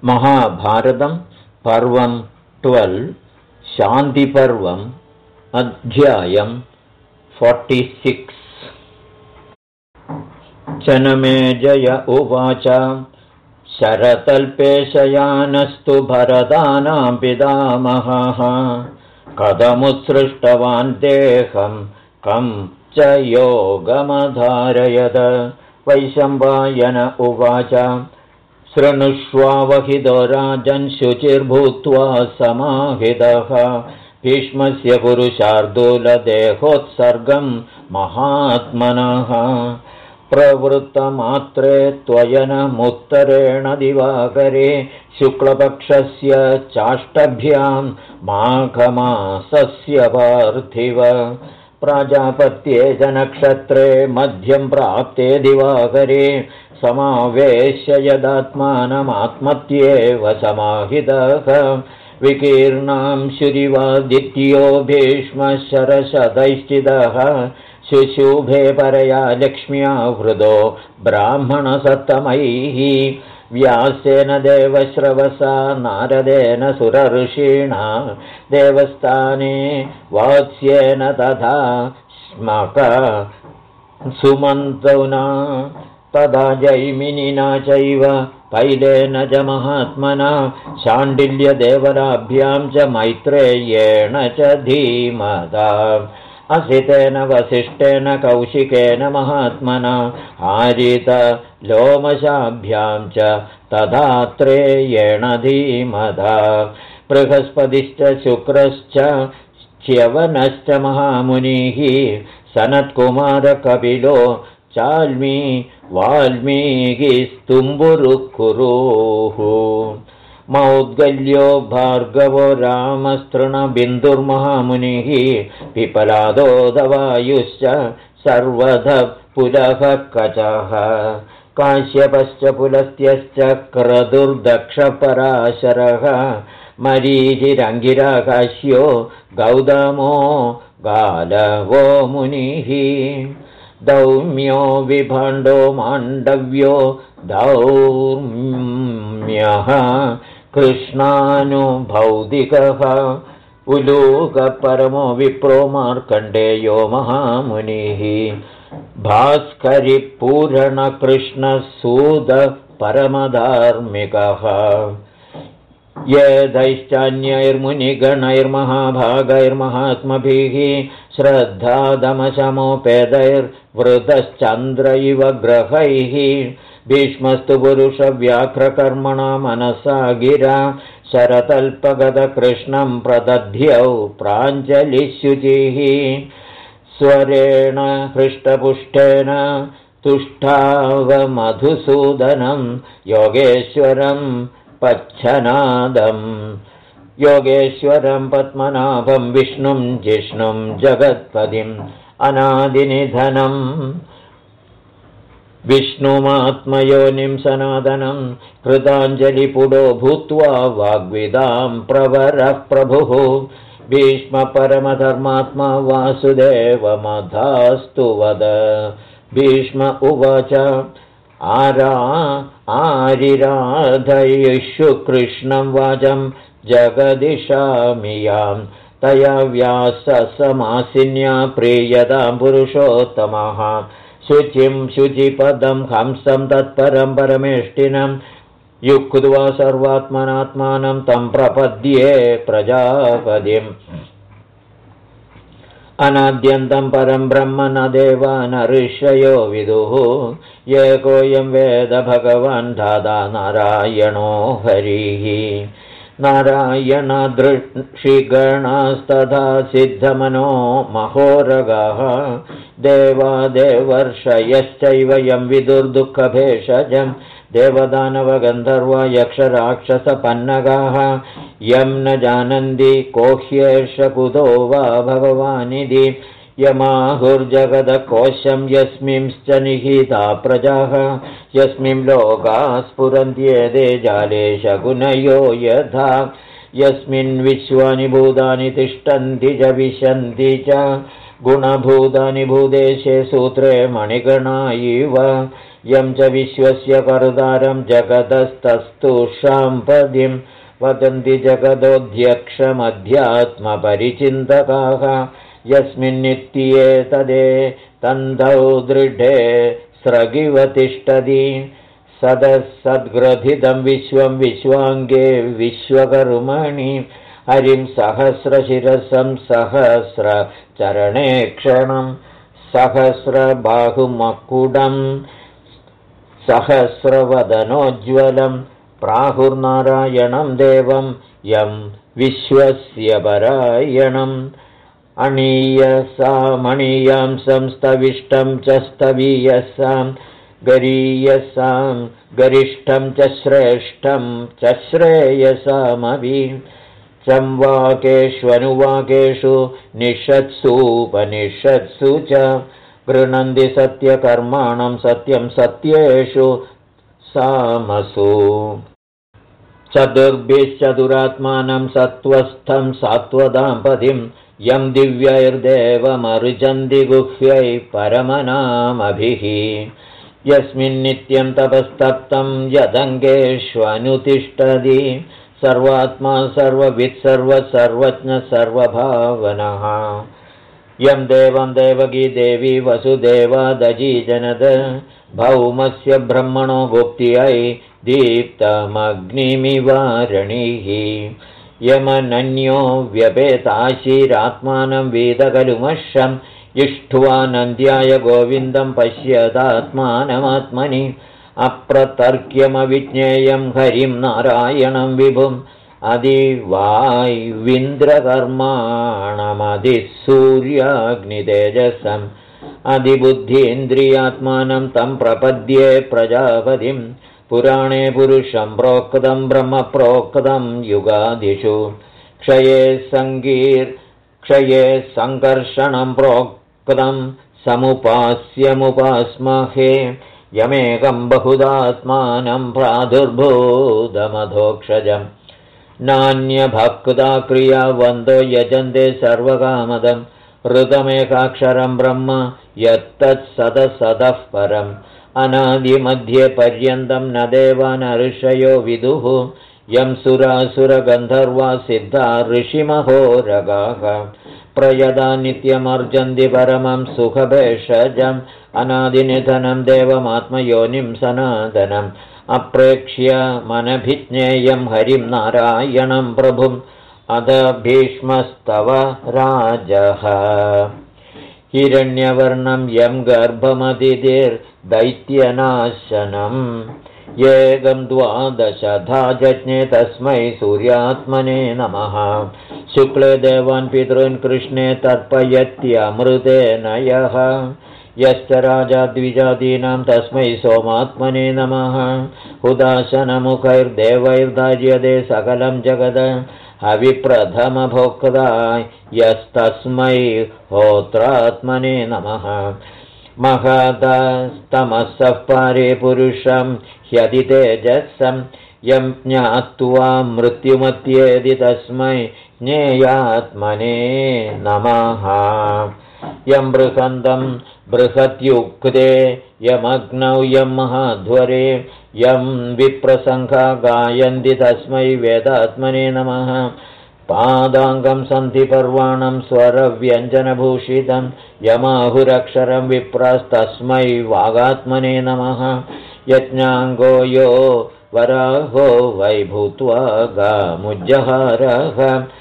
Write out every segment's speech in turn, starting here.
महाभारतं पर्वं 12 शान्तिपर्वम् अध्यायं 46 जनमेजय उवाच शरतल्पेशयानस्तु भरतानां पितामहः कथमुत्सृष्टवान् देहं कं च योगमधारयत। वैशम्पायन उवाच शृणुष्वावहितो राजन् शुचिर्भूत्वा समाहितः भीष्मस्य पुरुषार्दूलदेहोत्सर्गं महात्मनः प्रवृत्तमात्रे त्वयनमुत्तरेण दिवाकरे शुक्लपक्षस्य चाष्टभ्यां माघमासस्य पार्थिव प्राजापत्ये च नक्षत्रे मध्यं प्राप्ते दिवाकरे समावेश्य यदात्मानमात्मत्येव समाहितः विकीर्णां शुरिवादित्यो भीष्मशरशतैश्चिदः शुशुभे परया लक्ष्म्या हृदो ब्राह्मणसत्तमैः व्यासेन देवश्रवसा नारदेन सुरऋषिणा देवस्थाने वात्स्येन तथा स्मक सुमन्तौना तदा जैमिनिना चैव पैलेन च महात्मना शाण्डिल्यदेवराभ्यां च मैत्रेयेण च धीमता असितेन वसिष्ठेन कौशिकेन महात्मना आरित लोमशाभ्यां च तदात्रेयेण धीमता बृहस्पतिश्च शुक्रश्च च्यवनश्च महामुनिः सनत्कुमारकपिलो चाल्मी वाल्मीकिस्तुम्बुरुकुरुः मौद्गल्यो भार्गवो रामस्तृणबिन्दुर्महामुनिः पिपलादोदवायुश्च सर्वधः पुलः कचः काश्यपश्च पुलस्त्यश्च क्रतुर्दक्षपराशरः मरीचिरङ्गिराकाश्यो गौतमो गालवो मुनिः दौम्यो विभाण्डो माण्डव्यो दौर्म्यः कृष्णानुभौतिकः उलूकपरमो विप्रो मार्कण्डेयो महामुनिः भास्करिपूरणकृष्णसूदः परमधार्मिकः येदैश्चान्यैर्मुनिगणैर्महाभागैर्महात्मभिः श्रद्धादमशमोपेदैर्वृतश्चन्द्र इव ग्रहैः भीष्मस्तु पुरुषव्याघ्रकर्मणा मनसा गिरा शरतल्पगतकृष्णं प्रदध्यौ प्राञ्जलिशुचिः स्वरेण हृष्टपुष्टेन तुष्टावमधुसूदनं योगेश्वरं पच्छनादम् योगेश्वरं पद्मनाभं विष्णुं जिष्णुं जगत्पतिम् अनादिनिधनं विष्णुमात्मयोनिं सनातनं कृताञ्जलिपुडो भूत्वा वाग्विदां प्रवरः प्रभुः भीष्मपरमधर्मात्मा वासुदेवमधास्तु वद। भीष्म उवाच आरिराधयिषु कृष्णं वाचं जगदिशामियां तया व्याससमासिन्या प्रीयतां पुरुषोत्तमः शुचिं शुचिपदं हंसं तत्परं परमेष्टिनं युक्त्वा सर्वात्मनात्मानं तं प्रपद्ये प्रजापतिम् अनाद्यन्तं परं ब्रह्म न देवा न ऋषयो विदुः एकोऽयं वेद भगवान् दाता नारायणो हरिः नारायणदृषिगणास्तथा सिद्धमनो महोरगाः देवा देवर्षयश्चैव यं विदुर्दुःखभेषजं देवदानवगन्धर्वा यक्षराक्षसपन्नगाः यं न जानन्ति को ह्येष कुतो वा भगवानिति यमाहुर्जगदकोशं यस्मिंश्च निहिता प्रजाः यस्मिन् लोकाः स्फुरन्त्येते जाले शकुनयो यथा यस्मिन् विश्वानि भूतानि तिष्ठन्ति च विशन्ति च गुणभूतानि भूतेशे सूत्रे मणिगणा इव यं च विश्वस्य कर्तारं जगतस्तस्तुषां पदिं वदन्ति जगदोऽध्यक्षमध्यात्मपरिचिन्तकाः यस्मिन्नित्ये तदे तन्तौ दृढे स्रगिव तिष्ठति सदसद्ग्रथितं विश्वं विश्वाङ्गे विश्वकर्मणि हरिं सहस्रशिरसं सहस्रचरणेक्षणं सहस्रबाहुमकुडं सहस्रवदनोज्ज्वलं प्राहुर्नारायणं देवं यं विश्वस्य परायणम् अणीयसामणीयां संस्तविष्टं च स्तवीयसां गरीयसां गरिष्ठं च श्रेष्ठं च श्रेयसामभि संवाकेष्वनुवाकेषु निषत्सूपनिषत्सु च गृह्णन्ति सत्यकर्माणं सत्यं सत्येषु सामसु चतुर्भिश्चतुरात्मानं सत्त्वस्थं सात्वदाम्पतिं यं दिव्यैर्देवमर्जन्ति गुह्यै परमनामभिः यस्मिन्नित्यं तपस्तप्तं यदङ्गेष्वनुतिष्ठति सर्वात्मा सर्ववित् सर्वज्ञ सर्वभावनः यं देवं देवकी देवी वसुदेवादजी जनद भौमस्य ब्रह्मणो गुप्त्यै दीप्तमग्निमिवारणिः यमनन्यो व्यपेताशीरात्मानं वेदकलुमषम् इष्ट्वा नन्द्याय गोविन्दं पश्यदात्मानमात्मनि अप्रतर्क्यमविज्ञेयं हरिं नारायणं विभुम् अधिवायुविन्द्रकर्माणमधिसूर्याग्नितेजसम् अधिबुद्धीन्द्रियात्मानं तं प्रपद्ये प्रजापतिं पुराणे पुरुषं प्रोक्तं ब्रह्म प्रोक्तं युगादिषु क्षये सङ्कर्षणं प्रोक्तं समुपास्यमुपास्महे यमेकं बहुदात्मानं प्रादुर्भूतमधोक्षजम् नान्यभक्ता क्रियावन्तो यजन्ते सर्वकामदं ऋतमेकाक्षरं ब्रह्म यत्तत्सदसदः परम् अनादिमध्ये पर्यन्तं न देवा न ऋषयो विदुः यं सुरासुरगन्धर्वा सिद्धा ऋषिमहोरगाः प्रयदा नित्यमर्जन्ति परमं सुखभेषजम् अनादिनिधनं देवमात्मयोनिं सनातनम् अप्रेक्ष्य मनभिज्ञेयं हरिं नारायणं प्रभुम् अध भीष्मस्तव राजः हिरण्यवर्णं यं गर्भमदितिर्दैत्यनाशनम् एकं द्वादशधा जज्ञे तस्मै सूर्यात्मने नमः शुक्ले देवान् पितॄन् कृष्णे तर्पयत्यमृतेन यः यश्च राजा द्विजादीनां तस्मै सोमात्मने नमः हुदाशनमुखैर्देवैर्धार्यते सकलं जगद हविप्रथमभोक्ता यस्तस्मै होत्रात्मने नमः महदस्तमसः पारे पुरुषं ह्यधितेजसं यं ज्ञात्वा मृत्युमत्येदि तस्मै ज्ञेयात्मने नमः यं बृहन्तं बृहत्युक्ते यमग्नौ यं महाध्वरे यं विप्रसङ्घा गायन्ति तस्मै वेदात्मने नमः पादाङ्गं सन्धिपर्वाणं स्वरव्यञ्जनभूषितं यमाहुरक्षरं विप्रास्तस्मै वागात्मने नमः यज्ञाङ्गो यो वराहो वै भूत्वा गामुज्जहारः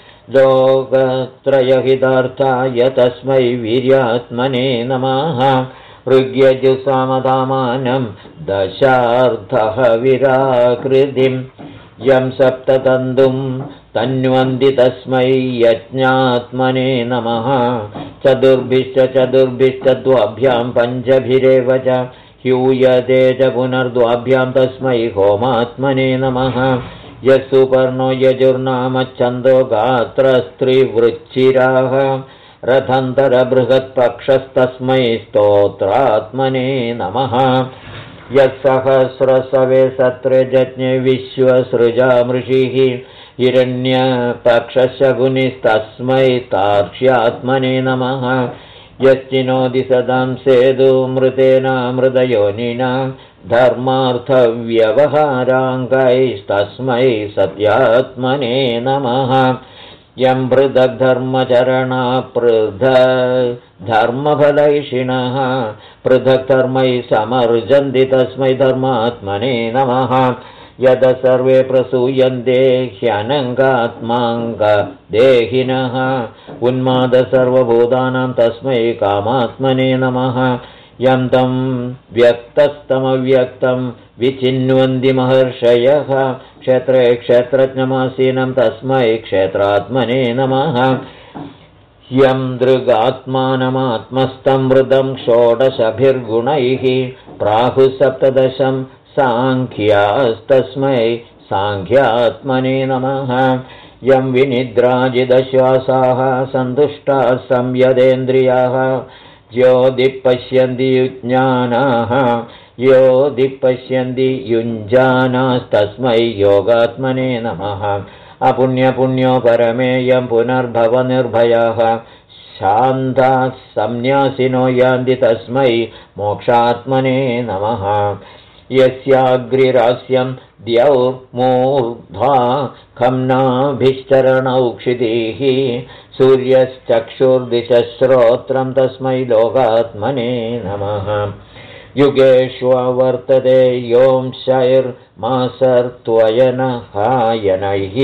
लोकत्रयहितार्थाय तस्मै वीर्यात्मने नमः ऋग्यजुसामधामानं दशार्धः विराकृतिं यं सप्ततन्तुं तन्वन्ति तस्मै यज्ञात्मने नमः चतुर्भिश्च द्वाभ्यां पञ्चभिरेव च ह्यूयते च पुनर्द्वाभ्यां तस्मै होमात्मने नमः यस्सुपर्णो यजुर्नाम छन्दो गात्रस्त्रिवृच्चिराः रथन्तरबृहत्पक्षस्तस्मै स्तोत्रात्मने नमः यत्सहस्रसवे सत्रे जज्ञे विश्वसृजामृषिः हिरण्यपक्षशकुनिस्तस्मै तार्क्ष्यात्मने नमः यश्चिनोति सदां सेदुमृतेनामृतयोनिना धर्मार्थव्यवहाराङ्गैस्तस्मै सत्यात्मने नमः। यं पृथग्धर्मचरणा पृथग्धर्मफलैषिणः पृथग्धर्मैः समर्जन्ति तस्मै धर्मात्मने नमः। यद सर्वे प्रसूयन्ते ह्यनङ्गात्माङ्गदेहिनः उन्माद सर्वभूतानां तस्मै कामात्मने नमः। यं तं व्यक्तस्तमव्यक्तं विचिन्वन्ति महर्षयः क्षेत्रे क्षेत्रज्ञमासीनं तस्मै क्षेत्रात्मने नमः। यं दृगात्मानमात्मस्थं मृदं षोडशभिर्गुणैः प्राहुसप्तदशं साङ्ख्यास्तस्मै साङ्ख्यात्मने नमः। यं विनिद्राजिदश्वासाः सन्तुष्टाः संयदेन्द्रियाः यो दिक्पश्यन्ति युज्ञानाः यो दिक्पश्यन्ति युञ्जानास्तस्मै योगात्मने नमः। अपुण्यपुण्यो परमेयं पुनर्भवनिर्भयः शान्ताः संन्यासिनो यान्ति तस्मै मोक्षात्मने नमः। यस्याग्रिरास्यं द्यौर्मूर्ध्वा खम्नाभिश्चरणौ क्षितिः सूर्यश्चक्षुर्दिशश्रोत्रं तस्मै लोकात्मने नमः। युगेष्वर्तते योंशैर्मासर्त्वयनहायनैः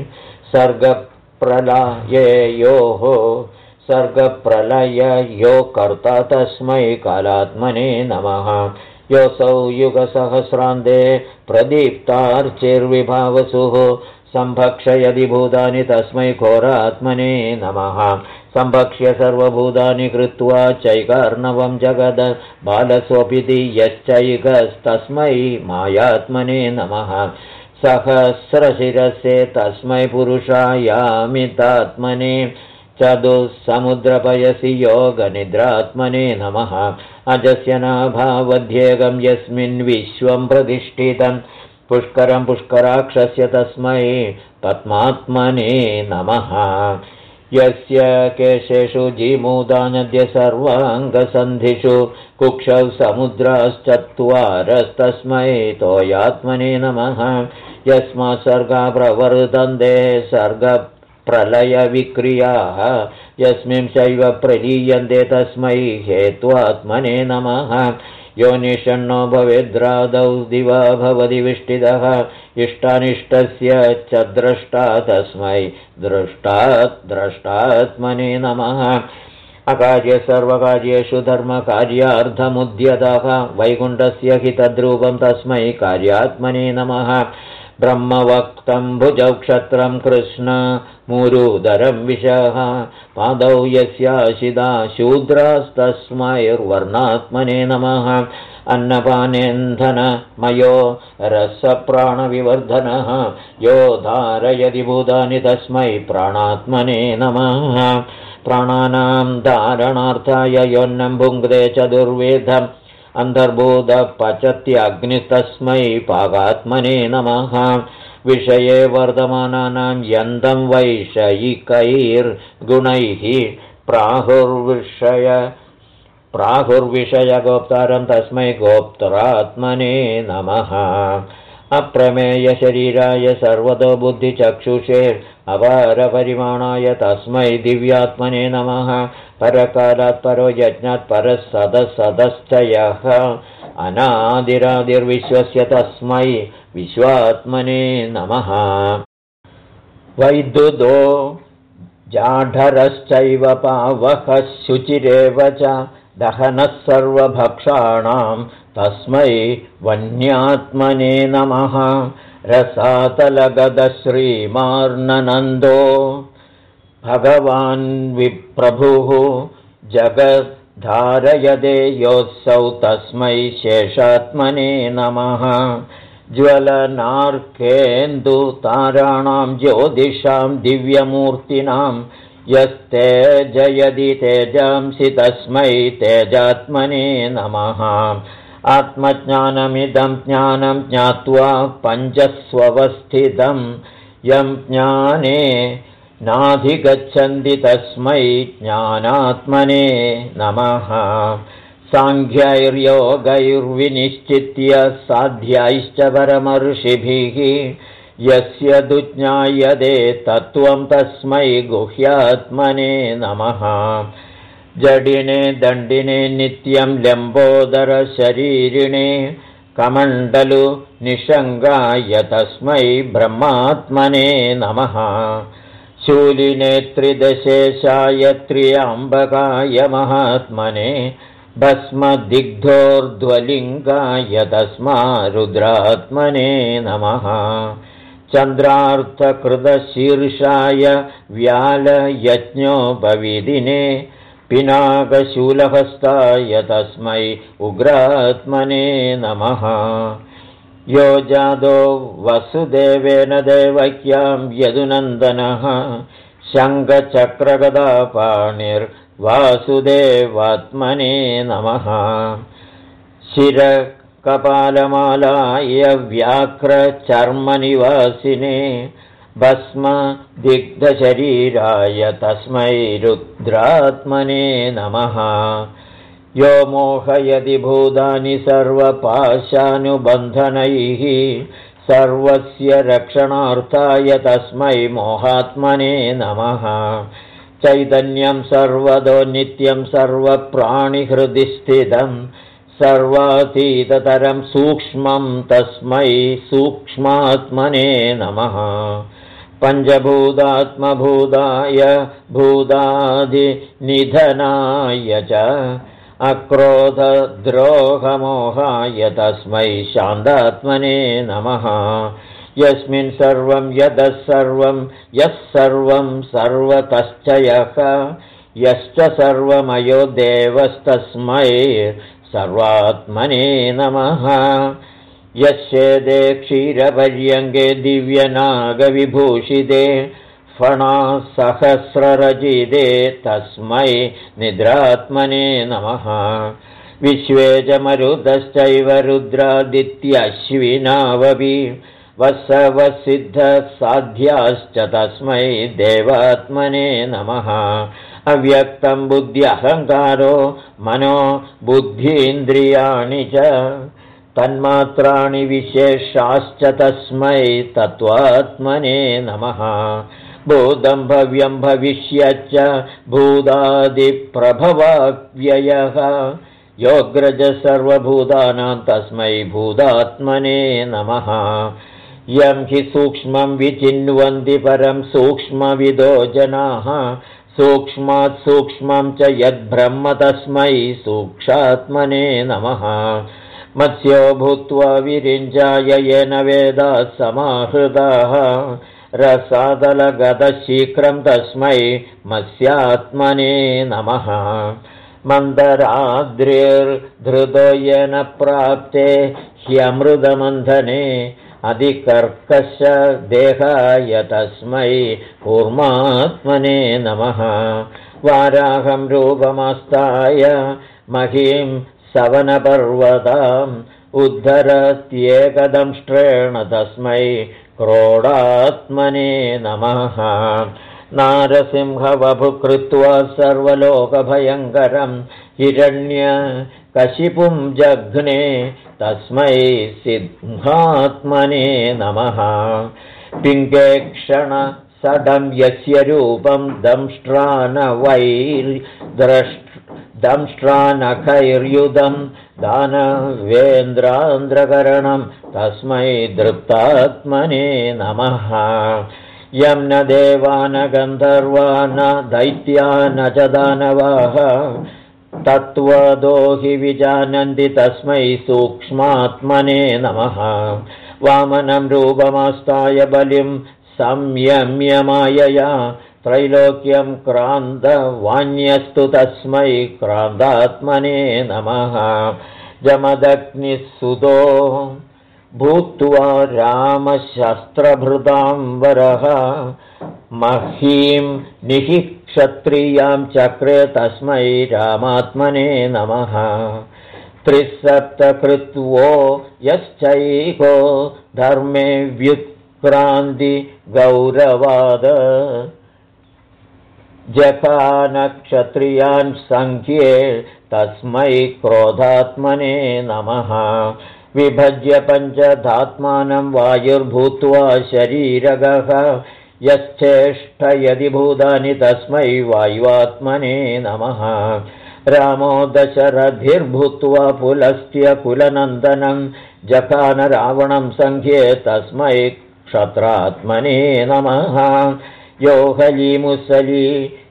सर्गप्रलययोः सर्गप्रलययो कर्ता तस्मै कालात्मने नमः। योऽसौ युगसहस्रान्ते प्रदीप्तार्चिर्विभावसुः सम्भक्षयदि भूतानि तस्मै घोरात्मने नमः। सम्भक्ष्य सर्वभूतानि कृत्वा चैकार्णवं जगद बालस्वपिति यश्चैकस्तस्मै मायात्मने नमः। सहस्रशिरसे तस्मै पुरुषायामितात्मने चतुस्समुद्रपयसि योगनिद्रात्मने नमः। अजस्य नाभावध्येकं यस्मिन् विश्वं प्रतिष्ठितं पुष्करं पुष्कराक्षस्य तस्मै पद्मात्मने नमः। यस्य केशेषु जीमूदानद्य सर्वाङ्गसन्धिषु कुक्षौ समुद्राश्चत्वारस्तस्मै तोयात्मने नमः। यस्मात् सर्गा प्रवर्तन्ते सर्गप्रलयविक्रियाः यस्मिन् चैव प्रलीयन्ते तस्मै हेत्वात्मने नमः। योनिषण्णो भवेद्रादौ दिवा भवति विष्टितः इष्टानिष्टस्य च द्रष्टा तस्मै द्रष्टात्मने नमः। अकार्य सर्वकार्येषु धर्मकार्यार्थमुद्यतः वैकुण्ठस्य हितद्रूपं तस्मै कार्यात्मने नमः। ब्रह्मवक्तं भुजौ क्षत्रं कृष्णमुरुदरं विशः पादौ यस्याशिदा शूद्रास्तस्मैर्वर्णात्मने नमः। अन्नपानेन्धनमयो रसप्राणविवर्धनः यो धारयति भूतानि तस्मै प्राणात्मने नमः। प्राणानां धारणार्थाय योन्नं भुङ्क्ते चतुर्वेदम् अन्तर्भूतपचत्यग्निस्तस्मै पागात्मने नमः। विषये वर्धमानानां यन्तं वैषयिकैर्गुणैः प्राहुर्विषयगोप्तारं तस्मै गोप्त्रात्मने नमः। अप्रमेयशरीराय सर्वतो बुद्धिचक्षुषे अपारपरिमाणाय तस्मै दिव्यात्मने नमः। परकालात् परो यज्ञात् परः सदसदश्च यः अनादिरादिर्विश्वस्य तस्मै विश्वात्मने नमः। वैद्युतो जाढरश्चैव पावकः शुचिरेव च दहनः सर्वभक्षाणां तस्मै वन्यात्मने नमः। रसातलगदश्रीमार्ननन्दो भगवान् विप्रभुः जगद्धारयदे योऽसौ तस्मै शेषात्मने नमः। ज्वलनार्केन्दुताराणां ज्योतिषां दिव्यमूर्तिनां यस्तेजयदि तेजांसि तस्मै तेजात्मने नमः। आत्मज्ञानमिदं ज्ञानं ज्ञात्वा पञ्चस्वस्थितं यं ज्ञाने नाधिगच्छन्ति तस्मै ज्ञानात्मने नमः। साङ्ख्यैर्योगैर्विनिश्चित्य साध्यायश्च परमर्षिभिः यस्य दुज्ञायते तत्त्वं तस्मै गुह्यात्मने नमः जडिने दण्डिने नित्यं लम्बोदरशरीरिणे कमण्डलु निषङ्गाय तस्मै ब्रह्मात्मने नमः शूलिने त्रिदशेशाय त्र्यम्बकाय महात्मने भस्मदिग्धोर्ध्वलिङ्गाय तस्मा रुद्रात्मने नमः चन्द्रार्थकृतशीर्षाय व्यालयज्ञोपविदिने पिनाकशूलहस्ताय तस्मै उग्रात्मने नमः यो जादो वसुदेवेन देवक्यां यदुनन्दनः शङ्खचक्रगदापाणिर्वासुदेवात्मने नमः शिरकपालमालाय व्याघ्रचर्मनिवासिने भस्मदिग्धशरीराय तस्मै रुद्रात्मने नमः यो मोहयति भूतानि सर्वपाशानुबन्धनैः सर्वस्य रक्षणार्थाय तस्मै मोहात्मने नमः चैतन्यं सर्वतो नित्यं सर्वप्राणिहृदि स्थितं सर्वातीततरं सूक्ष्मं तस्मै सूक्ष्मात्मने नमः पञ्चभूतात्मभूताय भूतादिनिधनाय च अक्रोधद्रोहमोहाय तस्मै शान्तात्मने नमः यस्मिन् सर्वं यतः सर्वं यः सर्वं सर्वतश्च यः यश्च सर्वमयो देवस्तस्मै सर्वात्मने नमः यस्येदे क्षीरपर्यङ्गे दिव्यनागविभूषिते फणासहस्ररचिते तस्मै निद्रात्मने नमः विश्वे च मरुतश्चैव रुद्रादित्यश्विनावपि वसवसिद्धसाध्याश्च तस्मै देवात्मने नमः अव्यक्तं बुद्ध्यहङ्कारो मनो बुद्धीन्द्रियाणि च तन्मात्राणि विशेषाश्च तस्मै तत्त्वात्मने नमः भूतं भव्यं भविष्यच्च भूतादिप्रभवाव्ययः योऽग्रज सर्वभूतानां तस्मै भूतात्मने नमः यं हि सूक्ष्मं विचिन्वन्ति परं सूक्ष्मविदो जनाः सूक्ष्मात् सूक्ष्मं च यद्ब्रह्म तस्मै सूक्ष्मात्मने नमः मत्स्यो भूत्वा विरिञ्जाय येन वेदाः समाहृताः रसातलगतशीघ्रं तस्मै मत्स्यात्मने नमः मन्दराद्रिर्धृतो येन प्राप्ते ह्यमृतमन्थने अधिकर्कशदेहाय तस्मै कूर्मात्मने नमः वाराहं रूपमस्ताय महीं सवनपर्वताम् उद्धरत्येकदंष्ट्रेण तस्मै क्रोडात्मने नमः नारसिंहवपुकृत्वा सर्वलोकभयङ्करं हिरण्यकशिपुं जघ्ने तस्मै सिंहात्मने नमः पिङ्गेक्षणसदं यस्य रूपं दंष्ट्रानखैर्युधं दानवेन्द्रान्द्रकरणं तस्मै दृप्तात्मने नमः यं न देवा न गन्धर्वा न दैत्या न च दानवाः तत्त्वतो हि विजानन्ति तस्मै सूक्ष्मात्मने नमः वामनं रूपमस्ताय बलिं संयम्य मायया त्रैलोक्यं क्रान्तवान्यस्तु तस्मै क्रान्तात्मने नमः जमदग्निसुतो भूत्वा रामशस्त्रभृतां वरः महीं निःक्षत्रियां चक्रे तस्मै रामात्मने नमः त्रिसप्तकृत्वो यश्चैको धर्मे व्युत्क्रान्ति गौरवाद जखानक्षत्रियान् सङ्ख्ये तस्मै क्रोधात्मने नमः। विभज्य पञ्चधात्मानं वायुर्भूत्वा शरीरगः यश्चेष्टयदि भूतानि तस्मै वायुवात्मने नमः। रामो दशरथिर्भूत्वा पुलस्त्य कुलनन्दनं जखान रावणं सङ्ख्ये तस्मै क्षत्रात्मने नमः। यो हलीमुसली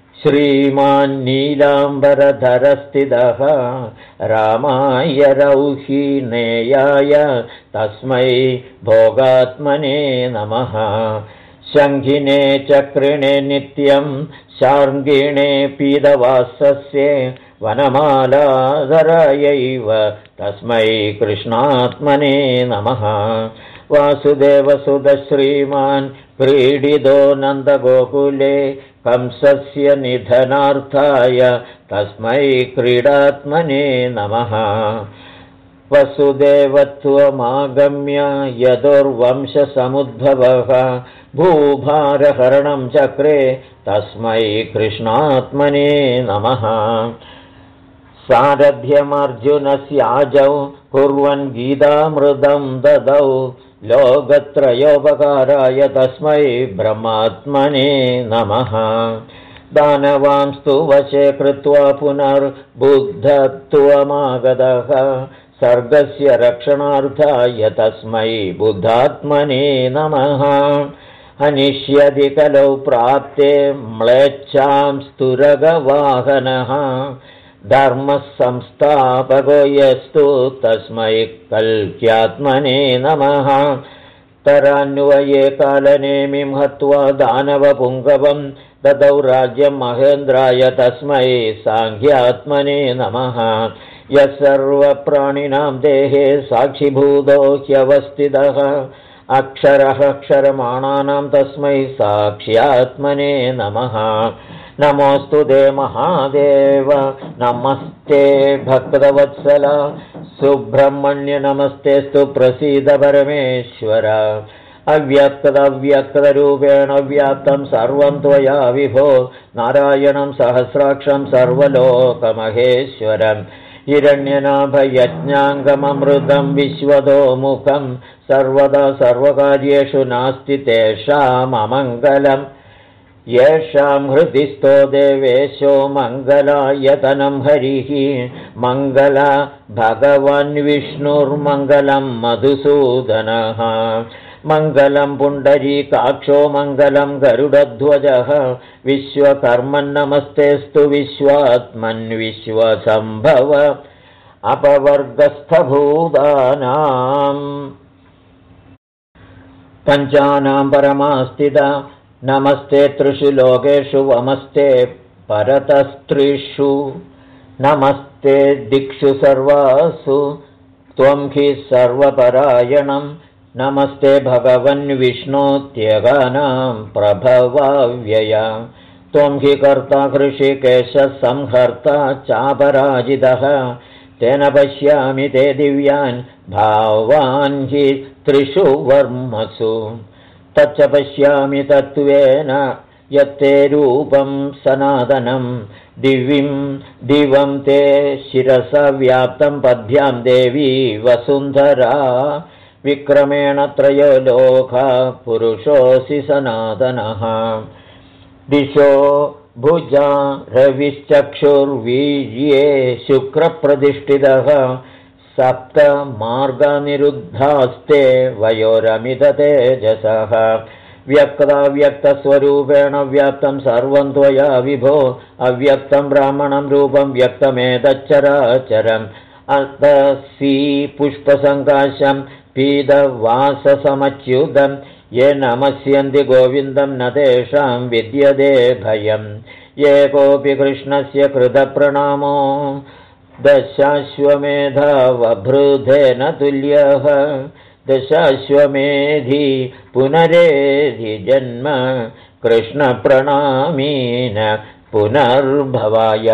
श्रीमान्नीलाम्बरधरस्थितः रामाय रौहिनेयाय तस्मै भोगात्मने नमः। शङ्खिने चक्रिणे नित्यं शार्ङ्गिणे पीतवासस्य वनमालाधरायैव तस्मै कृष्णात्मने नमः। वासुदेवसुतः श्रीमान् क्रीडितो नन्दगोकुले कंसस्य निधनार्थाय तस्मै क्रीडात्मने नमः। वसुदेवत्वमागम्य यदुर्वंशसमुद्भवः भूभारहरणं चक्रे तस्मै कृष्णात्मने नमः। सारथ्यमर्जुनस्याजौ कुर्वन् गीतामृतं ददौ लोकत्रयोपकाराय तस्मै ब्रह्मात्मने नमः। दानवांस्तु वशे कृत्वा पुनर्बुद्धत्वमागतः सर्गस्य रक्षणार्थाय तस्मै बुद्धात्मने नमः। हनिष्यति कलौ प्राप्ते म्लेच्छां स्तुरगवाहनः धर्मः संस्थापको यस्तु तस्मै कल्क्यात्मने नमः। तरान्वये कालनेमिं हत्वा दानवपुङ्गवं ददौ राज्यं महेन्द्राय तस्मै साङ्ख्यात्मने नमः। यः सर्वप्राणिनां देहे साक्षिभूतो ह्यवस्थितः अक्षरः अक्षरमाणानां तस्मै साक्ष्यात्मने नमः। नमोऽस्तु ते महादेव नमस्ते भक्तवत्सल सुब्रह्मण्य नमस्तेस्तु प्रसीद परमेश्वर। अव्यक्तरूपेण व्याप्तं सर्वं त्वया विभो नारायणं सहस्राक्षं सर्वलोकमहेश्वरं हिरण्यनाभयज्ञाङ्गममृतं विश्वतोमुखं सर्वदा सर्वकार्येषु नास्ति तेषाममङ्गलम्। येषां हृदिस्थो देवेशो मङ्गलायतनं हरिः मङ्गल भगवन् विष्णुर्मङ्गलं मधुसूदनः मङ्गलं पुण्डरीकाक्षो मङ्गलं गरुडध्वजः विश्वकर्मन्नमस्तेस्तु विश्वात्मन् विश्वसम्भव अपवर्गस्थभूतानां पञ्चानां परमास्थिता नमस्ते त्रिषु लोकेषु वमस्ते परतस्त्रिषु नमस्ते दिक्षु सर्वासु त्वं हि सर्वपरायणं नमस्ते भगवन् विष्णोत्यगानां प्रभवाव्यय त्वं हि कर्ता हृषिकेशः संहर्ता चापराजितः तेन पश्यामि ते दिव्यान् भावान् हि त्रिषु वर्मसु तच्च पश्यामि तत्त्वेन यत्ते रूपं सनातनं दिवं ते शिरसा व्याप्तं पद्भ्यां देवी वसुन्धरा विक्रमेण त्रयो लोका पुरुषोऽसि सनातनः दिशो भुजा रविश्चक्षुर्वीर्ये शुक्रप्रतिष्ठितः सप्त मार्गनिरुद्धास्ते वयोरमिततेजसः व्यक्ताव्यक्तस्वरूपेण व्याप्तं सर्वं त्वया विभो अव्यक्तं ब्राह्मणं रूपं व्यक्तमेतच्चराचरम् अतसी पुष्पसङ्काशं पीतवाससमच्युतं ये नमस्यन्ति गोविन्दं न तेषां विद्यते भयम् एकोऽपि कृष्णस्य कृतप्रणामो दशाश्वमेधावभृधेन तुल्यः दशाश्वमेधि पुनरेधि जन्म कृष्णप्रणामीन पुनर्भवाय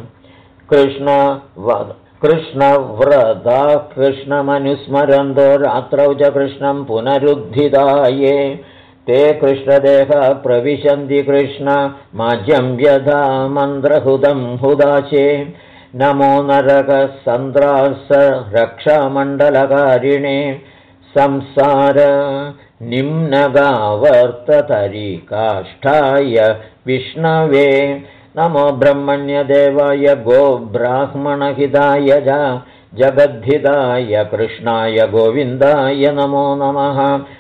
कृष्णव्रता कृष्णमनुस्मरन्तो रात्रौ च कृष्णं पुनरुद्धिताये ते कृष्णदेहा प्रविशन्ति कृष्ण माज्यं यथा मन्द्रहुदं हुदाशे नमो नरकसन्द्रास रक्षामण्डलकारिणे संसार निम्नगावर्ततरिकाष्ठाय विष्णवे नमो ब्रह्मण्यदेवाय गोब्राह्मणहिताय जगद्धिताय कृष्णाय गोविन्दाय नमो नमः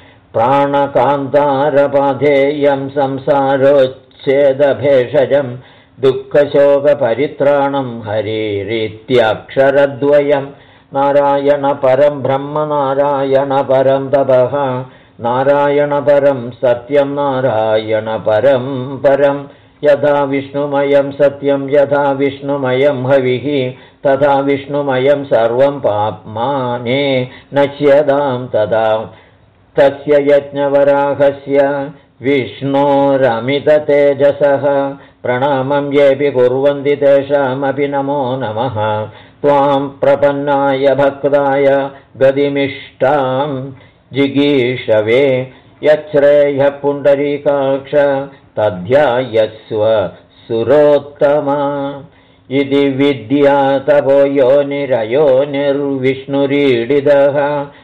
प्राणकान्तारपाधेयं संसारोच्छेदभेषजं दुःखशोकपरित्राणं हरिरित्यक्षरद्वयं नारायणपरं ब्रह्म नारायणपरं तपः नारायणपरं सत्यं नारायणपरं परं यथा विष्णुमयं सत्यं यथा विष्णुमयं हविः तथा विष्णुमयं सर्वं पाप्माने नश्यतां तदा तस्य यज्ञवराहस्य विष्णोरमिततेजसः प्रणामं येऽपि कुर्वन्ति तेषामपि नमो नमः त्वां प्रपन्नाय भक्ताय गतिमिष्टां जिगीषवे यच्छ्रेयः पुण्डरीकाक्ष तद्ध्यायस्व सुरोत्तमा इति विद्या तपो योनिरयोनिर्विष्णुरीडितः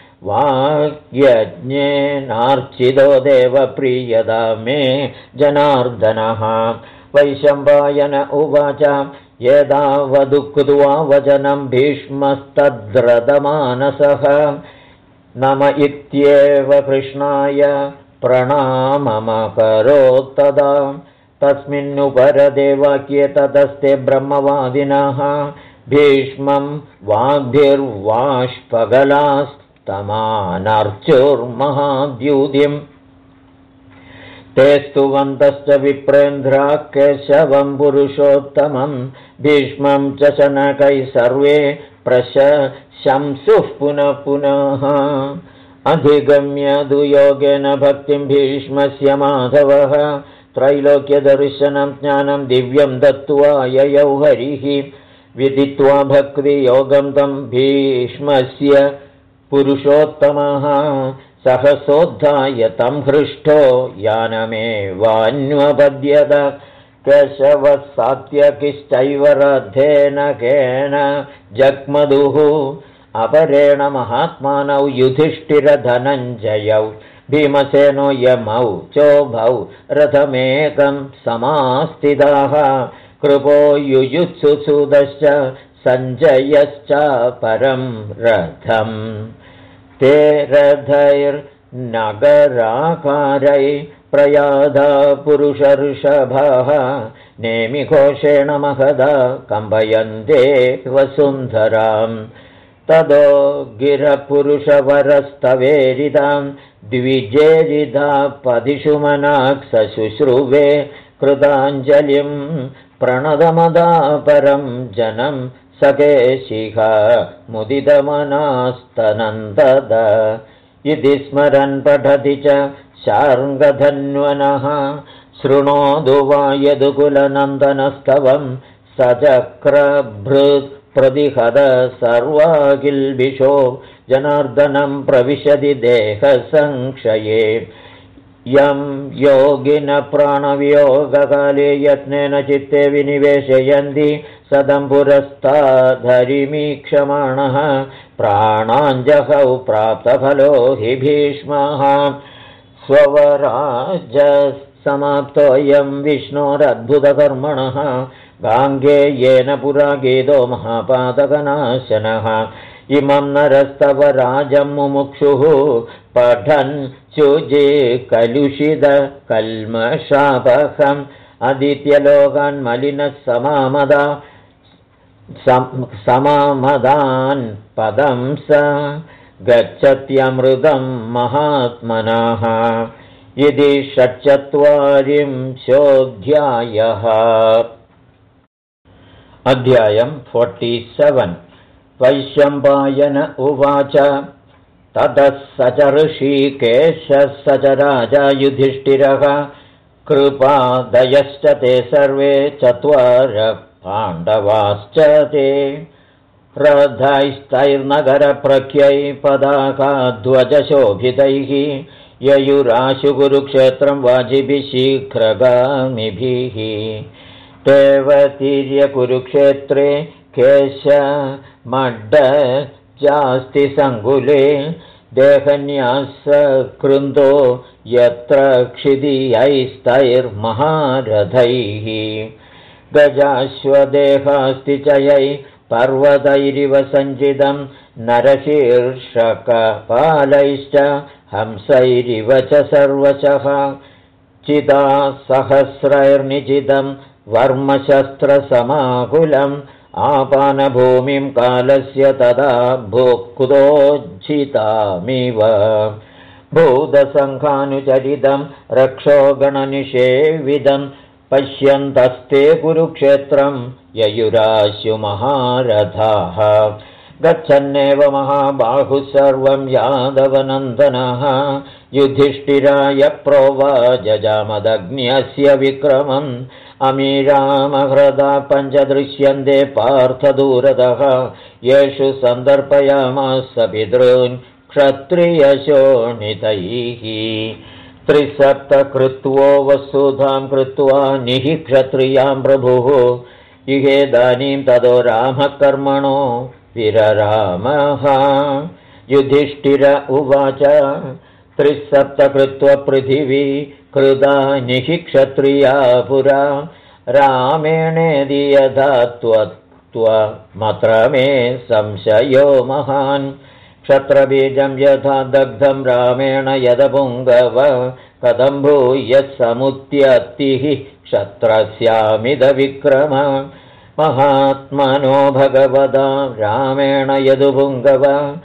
वाग्यज्ञेनार्चितो देवप्रियदा मे जनार्दनः वैशम्पायन उवाच यदावदुक्त्वा वचनं भीष्मस्तद्रतमानसः नम इत्येव कृष्णाय प्रणाममकरोत्तदा तस्मिन्नुपरदे वाक्ये ततस्ते ब्रह्मवादिनः भीष्मं वाग्भिर्वाष्पगलास्तमानर्चुर्महाद्युतिम् ते स्तुवन्तश्च विप्रेन्द्रा केशवं पुरुषोत्तमं भीष्मं च शनकैः सर्वे प्रशंसुः पुनः पुनः अधिगम्य दुयोगेन भक्तिं भीष्मस्य माधवः त्रैलोक्यदर्शनं ज्ञानं दिव्यं दत्त्वा ययौ हरिः विदित्वा भक्तियोगं तं भीष्मस्य पुरुषोत्तमः सहसोद्धाय तं हृष्टो यानमेवान्वपद्यत केशवः सात्यकिश्चैव रथेन केन जग्मदुः अपरेण महात्मानौ युधिष्ठिरधनञ्जयौ भीमसेनो यमौ चोभौ रथमेकं समास्थिताः कृपो युयुत्सुसूदश्च सञ्जयश्च परं रथम् ते रथैर्नगराकारै प्रयाधा पुरुषर्षभः नेमिघोषेण महदा कम्पयन्ते वसुन्धराम् तदो गिरपुरुषवरस्तवेरितां द्विजेरिधा पदिषुमनाक्सशुश्रुवे कृताञ्जलिं प्रणदमदापरं जनं सकेशिह मुदितमनास्तनन्दद इति स्मरन् पठति च शार्ङ्गधन्वनः शृणोतु वा यदुकुलनन्दनस्तवं सचक्रभृत् प्रतिहत सर्वाकिल्बिषो जनार्दनं प्रविशति देहसंक्षये यं योगिनः प्राणवियोगकाले यत्नेन चित्ते विनिवेशयन्ति सदं पुरस्ताद्धरिमीक्षमाणः प्राणाञ्जहौ प्राप्तफलो हि भीष्मः स्वराजसमाप्तोऽयं विष्णोरद्भुतकर्मणः गाङ्गेयेन पुरा गीतो महापातकनाशनः इमं नरस्तव राजं मुमुक्षुः पठन् शुचिकलुषितकल्मषापहम् अदित्यलोकान् मलिनः समामदान् पदं स गच्छत्यमृतं महात्मनः इति 46 अध्यायं 47 वैशम्पायन उवाच ततः स च ऋषिकेशः स च राजा युधिष्ठिरः कृपादयश्च ते सर्वे 4 पाण्डवाश्च ते रथैस्तैर्नगरप्रख्यैः पदाकाध्वजशोभितैः ययुराशु कुरुक्षेत्रं वाजिभिः शीघ्रगामिभिः तेवतीर्य कुरुक्षेत्रे केशमड्डजास्ति सङ्कुले देहन्यासकृन्दो यत्र क्षितियैस्तैर्महारथैः गजाश्वदेहास्ति चयै पर्वतैरिव सञ्चितं नरशीर्षकपालैश्च हंसैरिव च सर्वशः चिता सहस्रैर्निचितं वर्मशस्त्रसमाकुलम् आपानभूमिं कालस्य तदा भुक्तोज्झितामिव भूतसङ्घानुचरितं रक्षोगणनिषेविदं पश्यन्तस्ते कुरुक्षेत्रं ययुराशु महारथाः गच्छन्नेव महाबाहुः सर्वं यादवनन्दनः युधिष्ठिराय प्रोवाच जामदग्न्यस्य विक्रमम् अमीरामहृदा पञ्चदृश्यन्ते पार्थदूरतः येषु सन्दर्पयामास पितॄन् क्षत्रियशोणितैः त्रिसप्तकृत्वो वसुधां कृत्वा निः क्षत्रियां प्रभुः इहेदानीं ततो रामः कर्मणो विररामः युधिष्ठिर उवाच त्रिसप्तकृत्व पृथिवी कृता निः क्षत्रिया पुरा रामेणेदि यथा त्वमत्र मे संशयो महान् क्षत्रबीजं यथा दग्धं रामेण यदपुङ्गव कथं भूयः समुत्यत्तिः क्षत्रस्यामिदविक्रम महात्मनो भगवता रामेण यदुपुङ्गव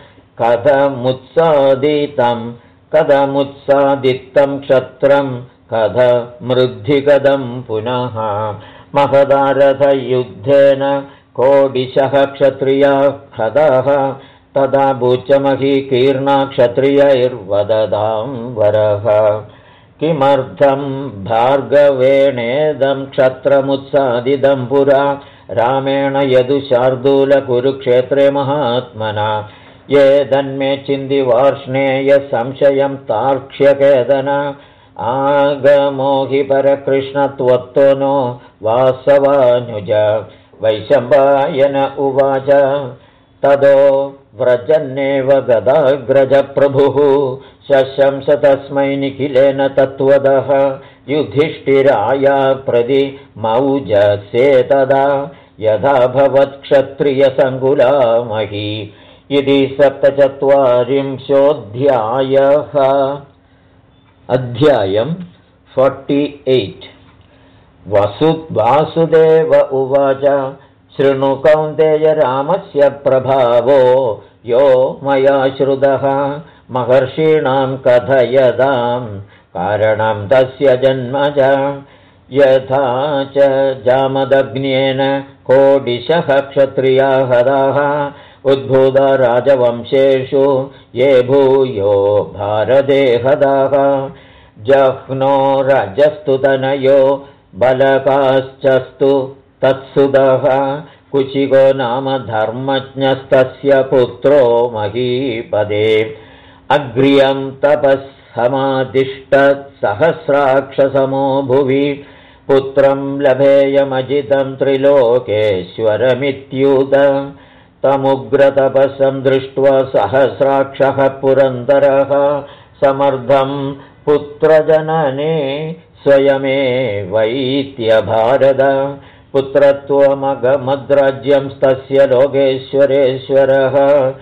कथमुत्सादितं क्षत्रं कथमृद्धिगदं पुनः महदारथयुद्धेन कोडिशः क्षत्रियाः हतः तदा भूचमही कीर्णा क्षत्रियैर्वदतां वरः किमर्थं भार्गवेणेदं क्षत्रमुत्सादितं पुरा रामेण यदुशार्दूलकुरुक्षेत्रे महात्मना ये धन्मे चिन्तिवार्ष्णेय संशयं तार्क्ष्यकेदन आगमो हि परकृष्णत्वत्तो नो वासवानुज वैशम्पायन उवाच ततो व्रजन्नेव गदाग्रजप्रभुः शशंस तस्मै निखिलेन तत्त्वतः युधिष्ठिराया प्रति मौजसे तदा यथा भवत्क्षत्रियसङ्कुला मही इति 47 अध्यायं 48 वासुदेव उवाच शृणु कौन्तेय रामस्य प्रभावो यो मया श्रुतः महर्षीणां कथयतां कारणं तस्य जन्मज यथा च जामदग्न्येन कोडिशः क्षत्रियाः हताः उद्भूता राजवंशेषु ये भूयो भारते हताः जह्नो रजस्तु तनयो बलकाश्चस्तु तत्सुतः कुशिको नाम धर्मज्ञस्तस्य पुत्रो महीपदे अग्र्यं तपःसमादिष्टत्सहस्राक्षसमो भुवि पुत्रं लभेयमजितं त्रिलोकेश्वरमित्युत तमुग्रतपसं दृष्ट्वा सहस्राक्षः पुरन्दरः समर्थं पुत्रजनने स्वयमेवैत्यभारत पुत्रत्वमगमद्राज्यं तस्य लोकेश्वरेश्वरः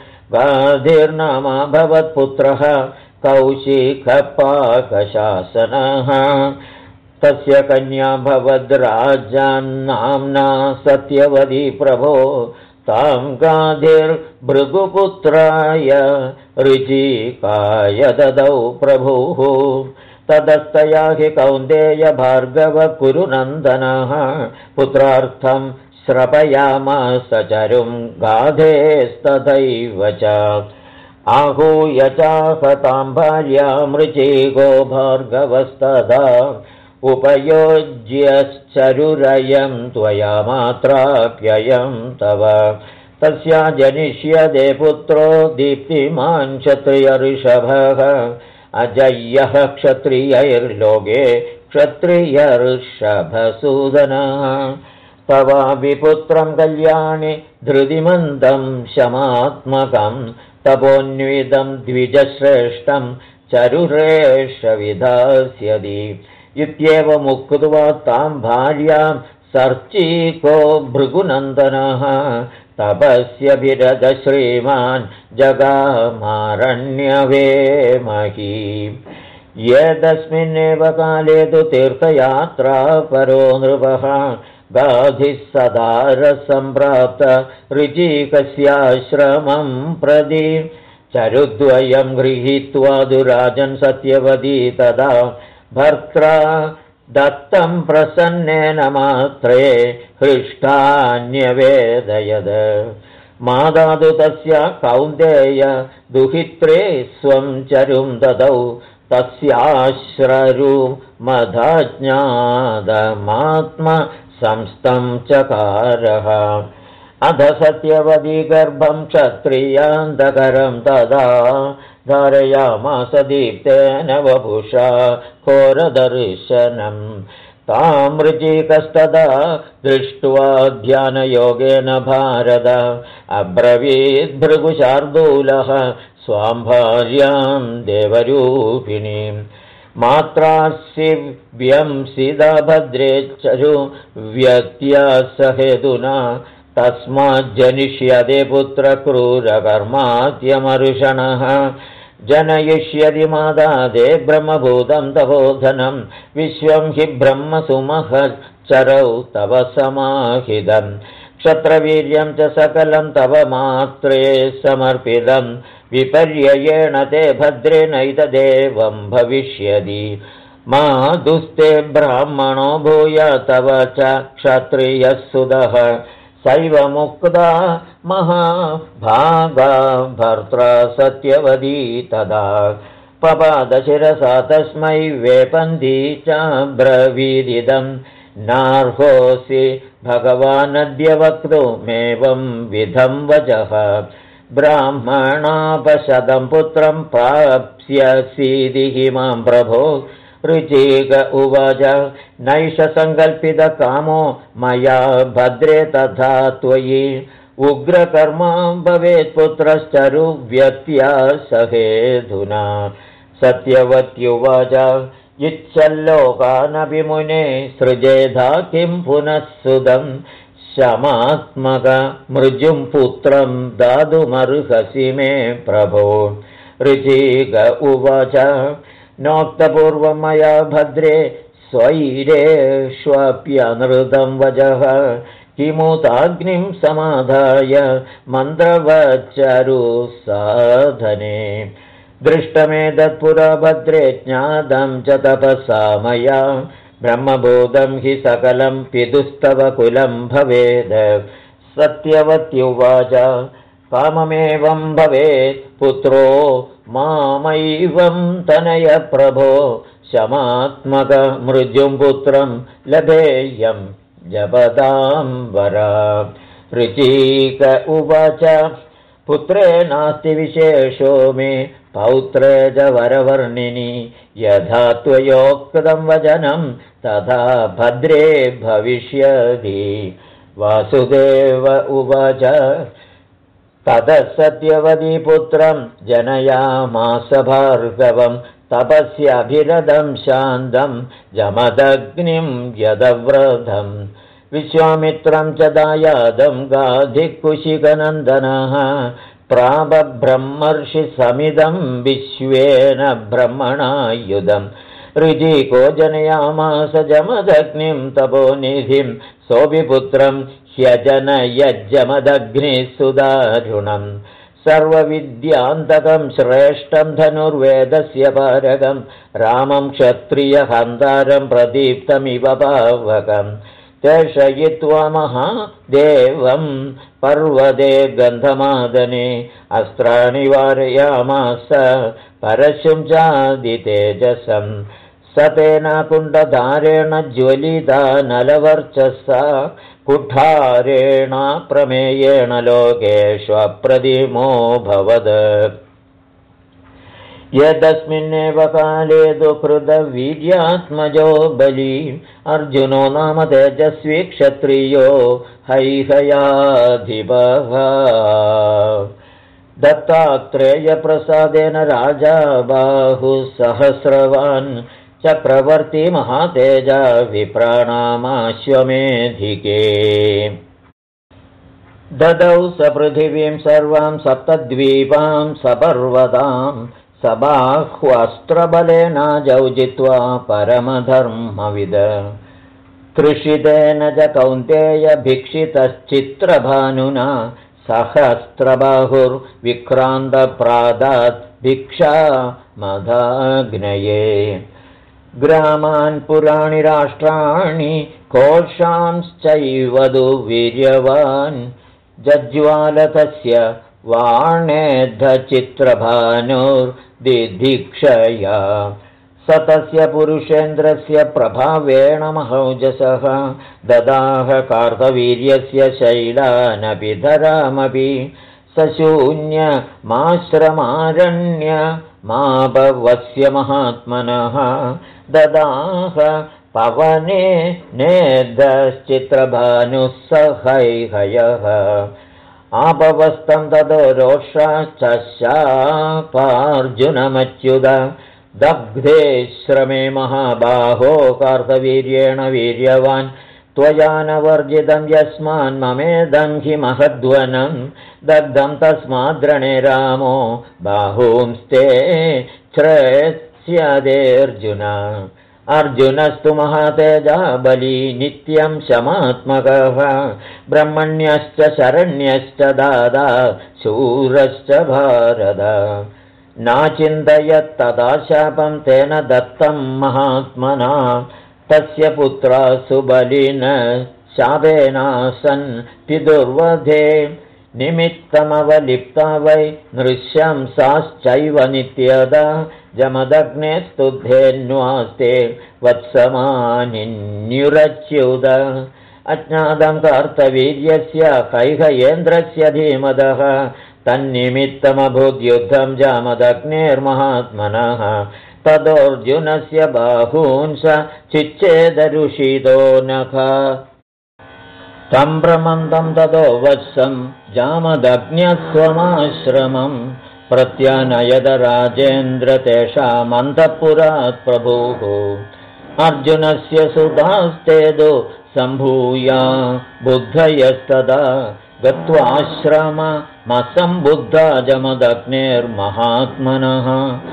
गाधिर्नामाभवत्पुत्रः कौशिकपाकशासनः तस्य कन्या भवद्राजान्नाम्ना सत्यवती प्रभो तां गाधिर्भृगुपुत्राय ऋचिकाय ददौ प्रभुः तदस्तया हि कौन्तेय भार्गव कुरुनन्दनः पुत्रार्थं श्रपयामास चरुं गाधेस्तथैव च आहूय चाहतां भार्यामृचिको भार्गवस्तदा उपयोज्यश्चरुरयं त्वया मात्राप्ययं तव तस्या जनिष्यते पुत्रो दीप्तिमान् क्षत्रियऋषभः अजय्यः क्षत्रियैर्लोके क्षत्रियर्षभसूदनः तवापि पुत्रं कल्याणि धृतिमन्दं शमात्मकं तपोन्वितं द्विजश्रेष्ठं चरुरेष विधास्यति इत्येवमुक्त्वा तां भार्यां सर्चीको भृगुनन्दनः तपस्यभिरतः श्रीमान् जगामारण्यवेमहि एतस्मिन्नेव काले तु तीर्थयात्रा परो नृपः गाधिः सदारसम्प्राप्त ऋचीकस्याश्रमं प्रति चरुद्वयं गृहीत्वा दुराजन् सत्यवती तदा भर्त्रा दत्तं प्रसन्नेन मात्रे हृष्टान्यवेदयद मादादु तस्य कौन्तेय दुहित्रे स्वं चरुं ददौ तस्याश्ररुमधाज्ञादमात्मसंस्थं चकारः अध सत्यवती गर्भं क्षत्रियान्तकरं तदा धारयामास दीप्तेन वपुषा घोरदर्शनं तामृचिकस्तदा दृष्ट्वा ध्यानयोगेन भारत अब्रवीद्भृगुशार्दूलः स्वां भार्यां देवरूपिणीं मात्रास्यव्यंसिदा भद्रे चरु व्यत्यासहेतुना तस्माज्जनिष्यते पुत्रक्रूरकर्मात्यमरुषणः जनयिष्यति मादादे ब्रह्मभूतं तपोधनं विश्वं हि ब्रह्मसुमहच्चरौ तव समाहितं क्षत्रवीर्यं च सकलं तव मात्रे समर्पितं विपर्ययेण ते भद्रेणैतदेवं भविष्यति मादुस्ते ब्राह्मणो भूय तव च क्षत्रियः सुतः सैव मुक्ता महाभागा भर्त्रा सत्यवती तदा पपादशिरसा तस्मै वेपन्ती चाब्रवीदिदं नार्होऽसि भगवानद्य वक्तुमेवं विधं वचः ब्राह्मणापशतं पुत्रं प्राप्स्यसीदिहि मां प्रभो ऋचीक उवाच नैष सङ्कल्पितकामो मया भद्रे तथा त्वयि उग्रकर्मा भवेत् पुत्रश्चरुव्यत्यासहेधुना सत्यवत्युवाच इच्छल्लोकानपि मुने सृजेधा किं पुनः सुदं शमात्मकमृजुं पुत्रं दातुमर्हसि मे प्रभो ऋचीक उवाच नोक्तपूर्वं मया भद्रे स्वैरेष्वप्यनृतं वचः किमुताग्निं समाधाय मन्त्रवच्चरुसाधने दृष्टमेतत्पुरा भद्रे ज्ञातं च तपसा मया ब्रह्मबोधं हि सकलं पितुस्तव कुलं भवेद् सत्यवत्युवाच काममेवं भवेत् पुत्रो मामैवं तनय प्रभो शमात्मकमृजुं पुत्रं लभेयं जपदां वरा ऋचीक उवाच पुत्रे नास्ति विशेषो मे पौत्रे च वरवर्णिनि यथा त्वयोक्तं वचनं तथा भद्रे भविष्यति वासुदेव उवाच ततः सत्यवती पुत्रं जनयामास भार्गवं तपस्याभिरतं शान्तं जमदग्निं यदव्रतं विश्वामित्रं च दायादं गाधिकुशिकनन्दनः प्रापब्रह्मर्षिसमिदं विश्वेन ब्रह्मणायुधं ऋचीको जनयामास जमदग्निं तपोनिधिं सोऽभिपुत्रं ह्यजनयज्जमदग्निः सुदारुणं सर्वविद्यान्तकं श्रेष्ठं धनुर्वेदस्य पारकं रामं क्षत्रियहन्तारं प्रदीप्तमिव पावकं दर्शयित्वा महादेवं पर्वते गन्धमादने अस्त्राणि वारयामास परशुं चादितेजसं सतेन कुण्डधारेण ज्वलिता नलवर्चसा कुठारेण प्रमेयेण लोकेष्वप्रतिमो भवद यदस्मिन्नेव काले दुःखृतवीर्यात्मजो बली अर्जुनो नाम तेजस्वी क्षत्रियो हैहयाधिपः दत्तात्रेयप्रसादेन राजा बाहुः सहस्रवान् चक्रवर्ती महातेजा विप्राणामाश्वमेधिके ददौ सपृथिवीं सर्वां सप्तद्वीपां सपर्वतां सबाह्वस्त्रबलेनाजौ जित्वा परमधर्मविद तृषितेन च कौन्तेय भिक्षितश्चित्रभानुना सहस्रबाहुर्विक्रान्तप्रादात् भिक्षा मदाग्नये ग्रामान् पुराणि राष्ट्राणि कोशांश्चैव दुर्वीर्यवान् जज्ज्वालतस्य वाणेद्धचित्रभानुर्दिधिक्षया सतस्य पुरुषेन्द्रस्य प्रभावेण महौजसः ददाह कार्तवीर्यस्य शैलानपि धरामपि सशून्यमाश्रमारण्यमापवस्य महात्मनः ददाह पवने नेद्धश्चित्रभानुः सहैहयः आपवस्तं ततो रोषाश्च शापार्जुनमच्युत दग्धे श्रमे महाबाहो कार्तवीर्येण वीर्यवान् त्वया न वर्जितं यस्मान्ममेदं हि महद्वनं दग्धं तस्माद्रणे रामो बाहूंस्ते श्रेत्स्यदेऽर्जुन अर्जुनस्तु महातेजा बली नित्यं शमात्मकः ब्रह्मण्यश्च शरण्यश्च दादा शूरश्च भारत नाचिन्तयत्तदा शापं तेन दत्तं महात्मना तस्य पुत्रा सुबलिन शापेनासन् पितुर्वधे निमित्तमवलिप्ता वै नृशंसाश्चैव नित्यदा जमदग्ने स्तुद्धेन्वास्ते वत्समानिन्युरच्युत अज्ञातं कार्तवीर्यस्य कैकयेन्द्रस्य धीमदः तन्निमित्तमभूद्युद्धं जामदग्नेर्महात्मनः तदोऽर्जुनस्य बाहूंस चिच्छेदरुषितो नख तं प्रमन्दं ततो वत्सं जामदग्न्यस्वमाश्रमं प्रत्यानयद राजेन्द्र तेषामन्तःपुरात् प्रभुः अर्जुनस्य सुतास्तेदो सम्भूया बुद्धयस्तदा गत्वाश्रममसम्बुद्धा जमदग्नेर्महात्मनः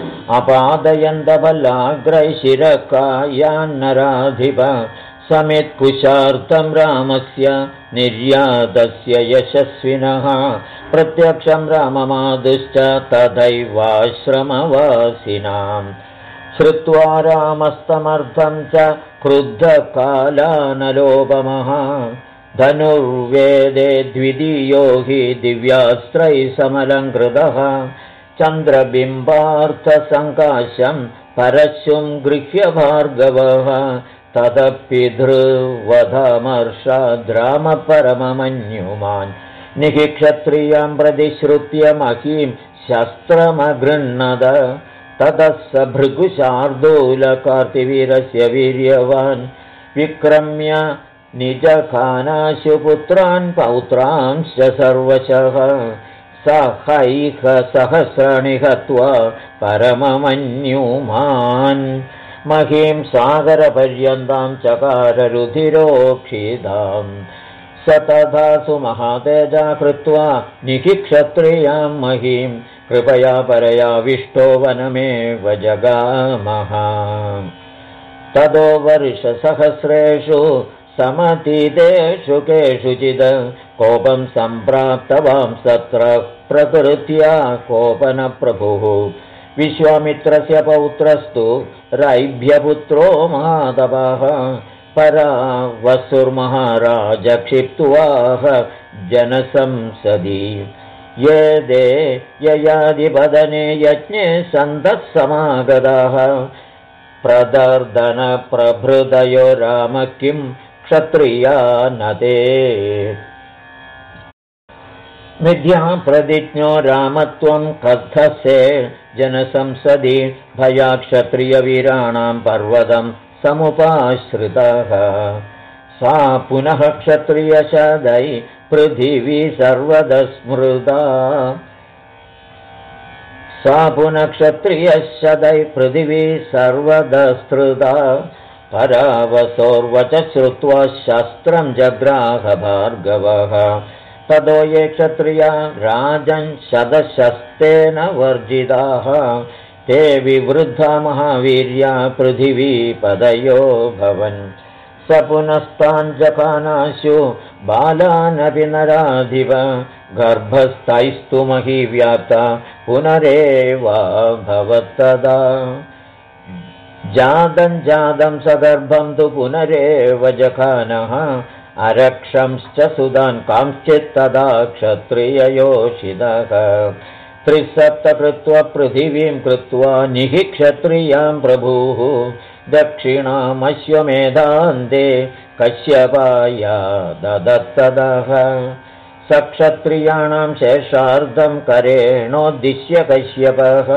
अपादयन्तबलाग्रैशिरकायान्नराधिप समित्कुशार्थं रामस्य निर्यातस्य यशस्विनः प्रत्यक्षं राममादुश्च तथैवाश्रमवासिनाम् श्रुत्वा रामस्तमर्थं च क्रुद्धकालानलोपमः धनुर्वेदे द्वितीयो हि दिव्यास्त्रैः समलङ्कृतः चन्द्रबिम्बार्थसङ्काशं परशुं गृह्य भार्गवः तदपिधृवधमर्षद्रामपरममन्युमान् निःक्षत्रियां प्रतिश्रुत्य महीं शस्त्रमगृह्णद ततः स भृगुशार्दूलकार्तिवीरस्य वीर्यवान् विक्रम्य निजखानाशु पुत्रान् पौत्रांश्च सर्वशः सहैह सहस्राणि हत्वा परममन्युमान् महीं सागरपर्यन्तां चकाररुधिरोक्षितां स तथा सुमहातेजा कृत्वा निःक्षत्रियां महीं कृपया परया विष्टो वनमेव जगामः ततो वर्षसहस्रेषु समतीतेषु केषुचित् कोपं सम्प्राप्तवां सत्र प्रकृत्या कोपनप्रभुः विश्वामित्रस्य पौत्रस्तु रैभ्यपुत्रो महातपः परा वसुर्महाराज क्षिप्त्वाह जनसंसदि ये दे ययादिपदने यज्ञे सन्तः समागताः प्रदर्दनप्रभृतयो राम किं क्षत्रिया नते मिथ्याप्रतिज्ञो रामत्वं कथसे जनसंसदि भयाक्षत्रियवीराणां पर्वतं समुपाश्रितः सा पुनः क्षत्रियशदै पृथिवी सर्वदा स्मृता सा पुनः क्षत्रियशदै पृथिवी सर्वदा स्मृता परावसोर्वच श्रुत्वा शस्त्रं जग्राह भार्गवः ततो ये क्षत्रिया राजन् शतशस्तेन वर्जिताः ते विवृद्धा महावीर्या पृथिवीपदयो भवन् स पुनस्तान् जखानाशु बालानपि नराधिप गर्भस्थैस्तु मही व्याप्ता पुनरेवाभवत्तदा जातं सगर्भं तु पुनरेव जखानः अरक्षंश्च सुदान् कांश्चित्तदा क्षत्रिययोषितः त्रिसप्त कृत्वा पृथिवीं कृत्वा निहि क्षत्रियां प्रभुः दक्षिणामश्वमेधान्ते कश्यपाया ददत्तदः सक्षत्रियाणां शेषार्धं करेणोद्दिश्य कश्यपः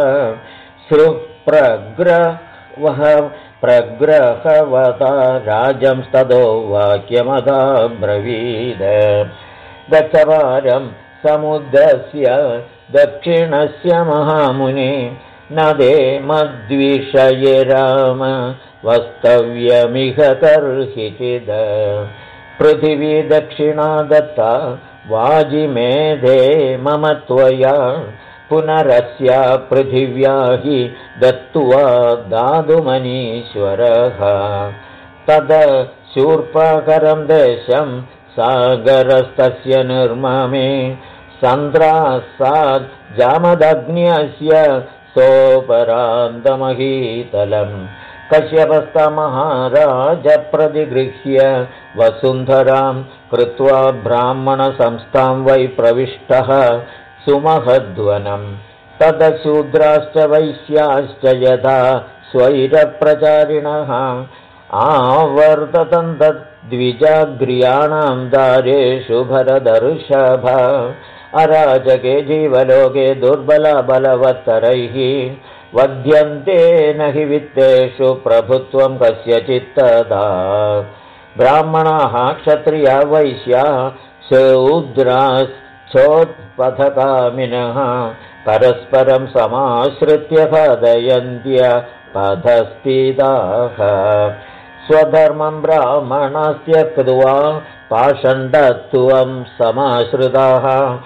प्रग्रहवता राजंस्ततो वाक्यमदा ब्रवीद गच्छवारं समुद्रस्य दक्षिणस्य महामुने नदे मद्विषये राम वस्तव्यमिह कर्हिचिद पृथिवी दक्षिणा दत्ता वाजिमेधे मम त्वया पुनरस्या पृथिव्या हि दत्त्वा दातुमनीश्वरः तद शूर्पकरं देशं सागरस्तस्य निर्ममे सन्द्रासाद् जामदग्न्यस्य सोपरान्तमहीतलम् कश्यपस्तमहाराज प्रतिगृह्य वसुन्धरां कृत्वा ब्राह्मणसंस्थां वै प्रविष्टः सुमहध्वनं तदशूद्राश्च वैश्याश्च यथा स्वैरप्रचारिणः आवर्ततं तद्विजाग्र्याणां दारेषु भरदर्षभ अराजके जीवलोके दुर्बला बलवत्तरैः वध्यन्ते न हि वित्तेषु प्रभुत्वं कस्यचित्तदा ब्राह्मणाः क्षत्रिया वैश्या शूद्राश्चोत्पथकामिनः परस्परं समाश्रित्य पदयन्त्य पदस्थिताः स्वधर्मं ब्राह्मणस्त्यक्त्वा पाषण्डत्वं समाश्रिताः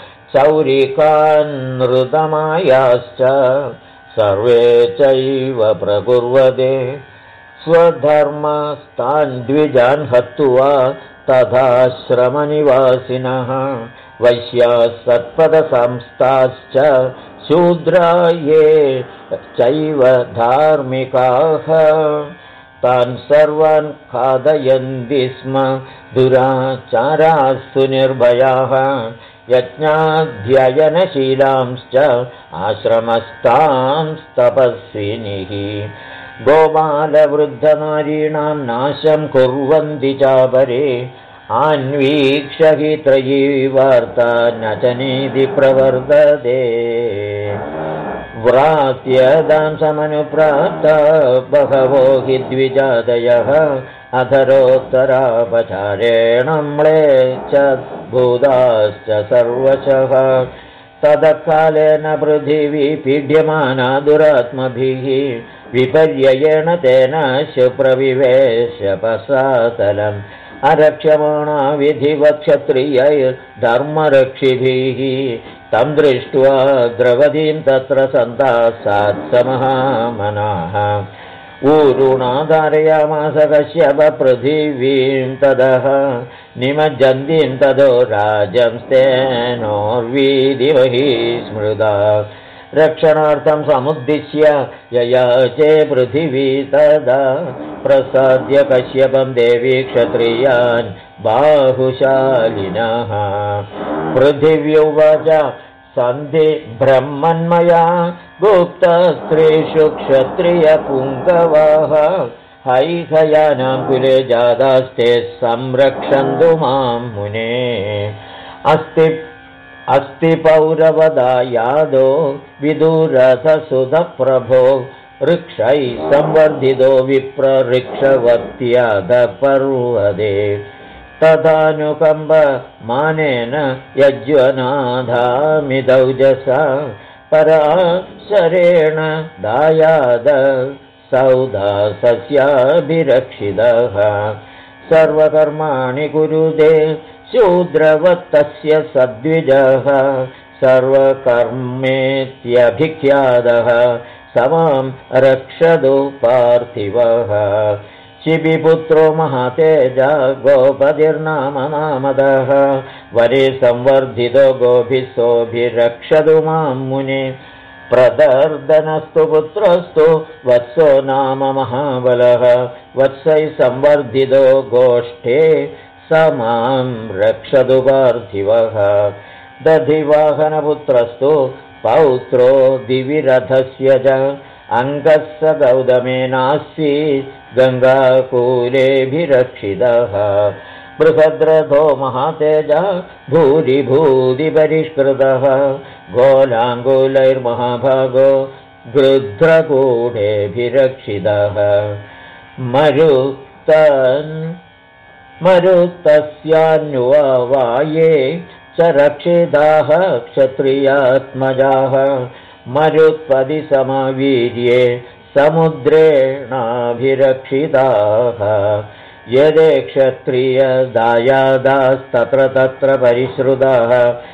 चौरिकान्नृतमायाश्च सर्वे चैव प्रकुर्वते स्वधर्मस्तान् द्विजान् हत्वा तथाश्रमनिवासिनः वैश्याः सत्पदसंस्थाश्च शूद्रा ये चैव धार्मिकाः तान् सर्वान् खादयन्ति स्म दुराचारास्तु निर्भयाः यज्ञाध्ययनशीलांश्च आश्रमस्थांस्तपस्विनिः गोपालवृद्धनारीणां नाशं कुर्वन्ति चापरे अन्वीक्ष्य हि त्रयी वार्ता न च नीति प्रवर्तते व्रात्यदां समनुप्राप्ता बहवो हि द्विजादयः अधरोत्तरापचारेण म्लेच्छत् भूताश्च सर्वशः तत्कालेन पृथिवी पीड्यमाना दुरात्मभिः विपर्ययेण तेन शुप्रविवेशपसातलम् अरक्ष्यमाणा विधिवत् क्षत्रियैर्धर्मरक्षिभिः तं दृष्ट्वा द्रवतीं तत्र सन्तासात् समहामनाः ऊरुणा धारयामास कश्यप पृथिवीं तदः निमज्जन्तीं तदो राजंस्तेनोर्वीदिवहि स्मृता रक्षणार्थं समुद्दिश्य ययाचे पृथिवी तदा प्रसाद्य कश्यपं देवी क्षत्रियान् बाहुशालिनः पृथिव्युवाच सन्धि ब्रह्मन्मया गुप्तस्त्रीषु क्षत्रियपुङ्गवाः हैहयानां कुले जातास्ते संरक्षन्तु मां मुने अस्ति अस्ति पौरवदा यादो विदुरथसुतप्रभो ऋक्षैः संवर्धितो विप्रऋक्षवत्यादपर्वदे तदानुकम्पमानेन यज्वनाधामिदौजसा पराशरेण दायाद सौदासस्याभिरक्षितः सर्वकर्माणि कुरुते शूद्रवत्तस्य सद्विजः सर्वकर्मेत्यभिख्यातः समां रक्षतु पार्थिवः शिबिपुत्रो महातेजा गोपतिर्नाम नामदः वरे संवर्धितो गोभिः सोऽभिरक्षतु मां मुने प्रदर्दनस्तु पुत्रस्तु वत्सो नाम महाबलः वत्सैः संवर्धितो गोष्ठे स मां रक्षतु पार्थिवः दधिवाहनपुत्रस्तु पौत्रो दिविरथस्य च अङ्गः स गौतमेनास्ति गङ्गाकूलेऽभिरक्षितः बृहद्रथो महातेजा भूरिभूतिपरिष्कृतः गोलाङ्गुलैर्महाभागो गृध्रकूटेऽभिरक्षितः मरुतस्यान्ववाये च रक्षिताः क्षत्रियात्मजाः मरुत्पदिसमवीर्ये समुद्रेणाभिरक्षिताः यदे क्षत्रियदायादास्तत्र तत्र परिश्रुताः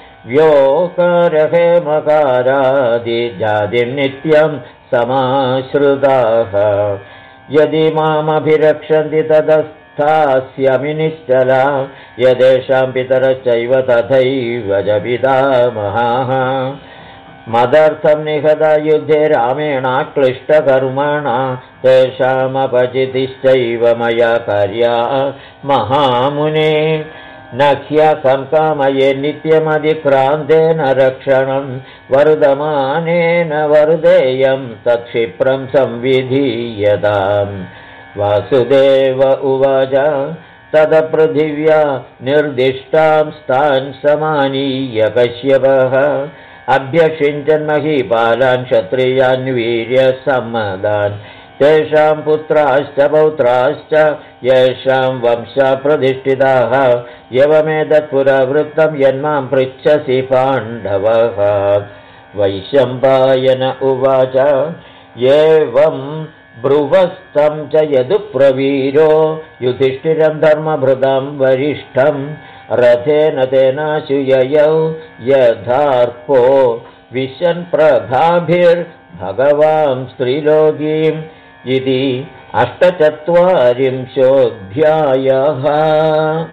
व्योकरहेमकारादिजातिर्नित्यं समाश्रिताः यदि मामभिरक्षन्ति तदस्थास्यमि निश्चला यदेषां पितरश्चैव तथैव च पितामहाः मदर्थं निहता युद्धे रामेणाक्लिष्टकर्मणा तेषामपचितिश्चैव मया कार्या महामुने न ह्यहं कामये नित्यमधिक्रान्तेन रक्षणं वर्धमानेन वर्धेयं तत्क्षिप्रं संविधीयताम् वासुदेव उवाच तदपृथिव्या निर्दिष्टां स्थान् समानीय कश्यपः अभ्यषिञ्चन्महीपालान् क्षत्रियान् वीर्यसम्मदान् तेषां पुत्राश्च पौत्राश्च येषां वंशा प्रतिष्ठिताः एवमेतत्पुरवृत्तं यन्मां पृच्छसि पाण्डवः वैशम्पायन उवाच एवं ब्रुवस्तं च यदुप्रवीरो युधिष्ठिरं धर्मभृतं वरिष्ठं रथेन तेनाशुययौ यथार्पो विशन् प्रभाभिर्भगवां स्त्रीलोकीम् इति 48 अध्यायः।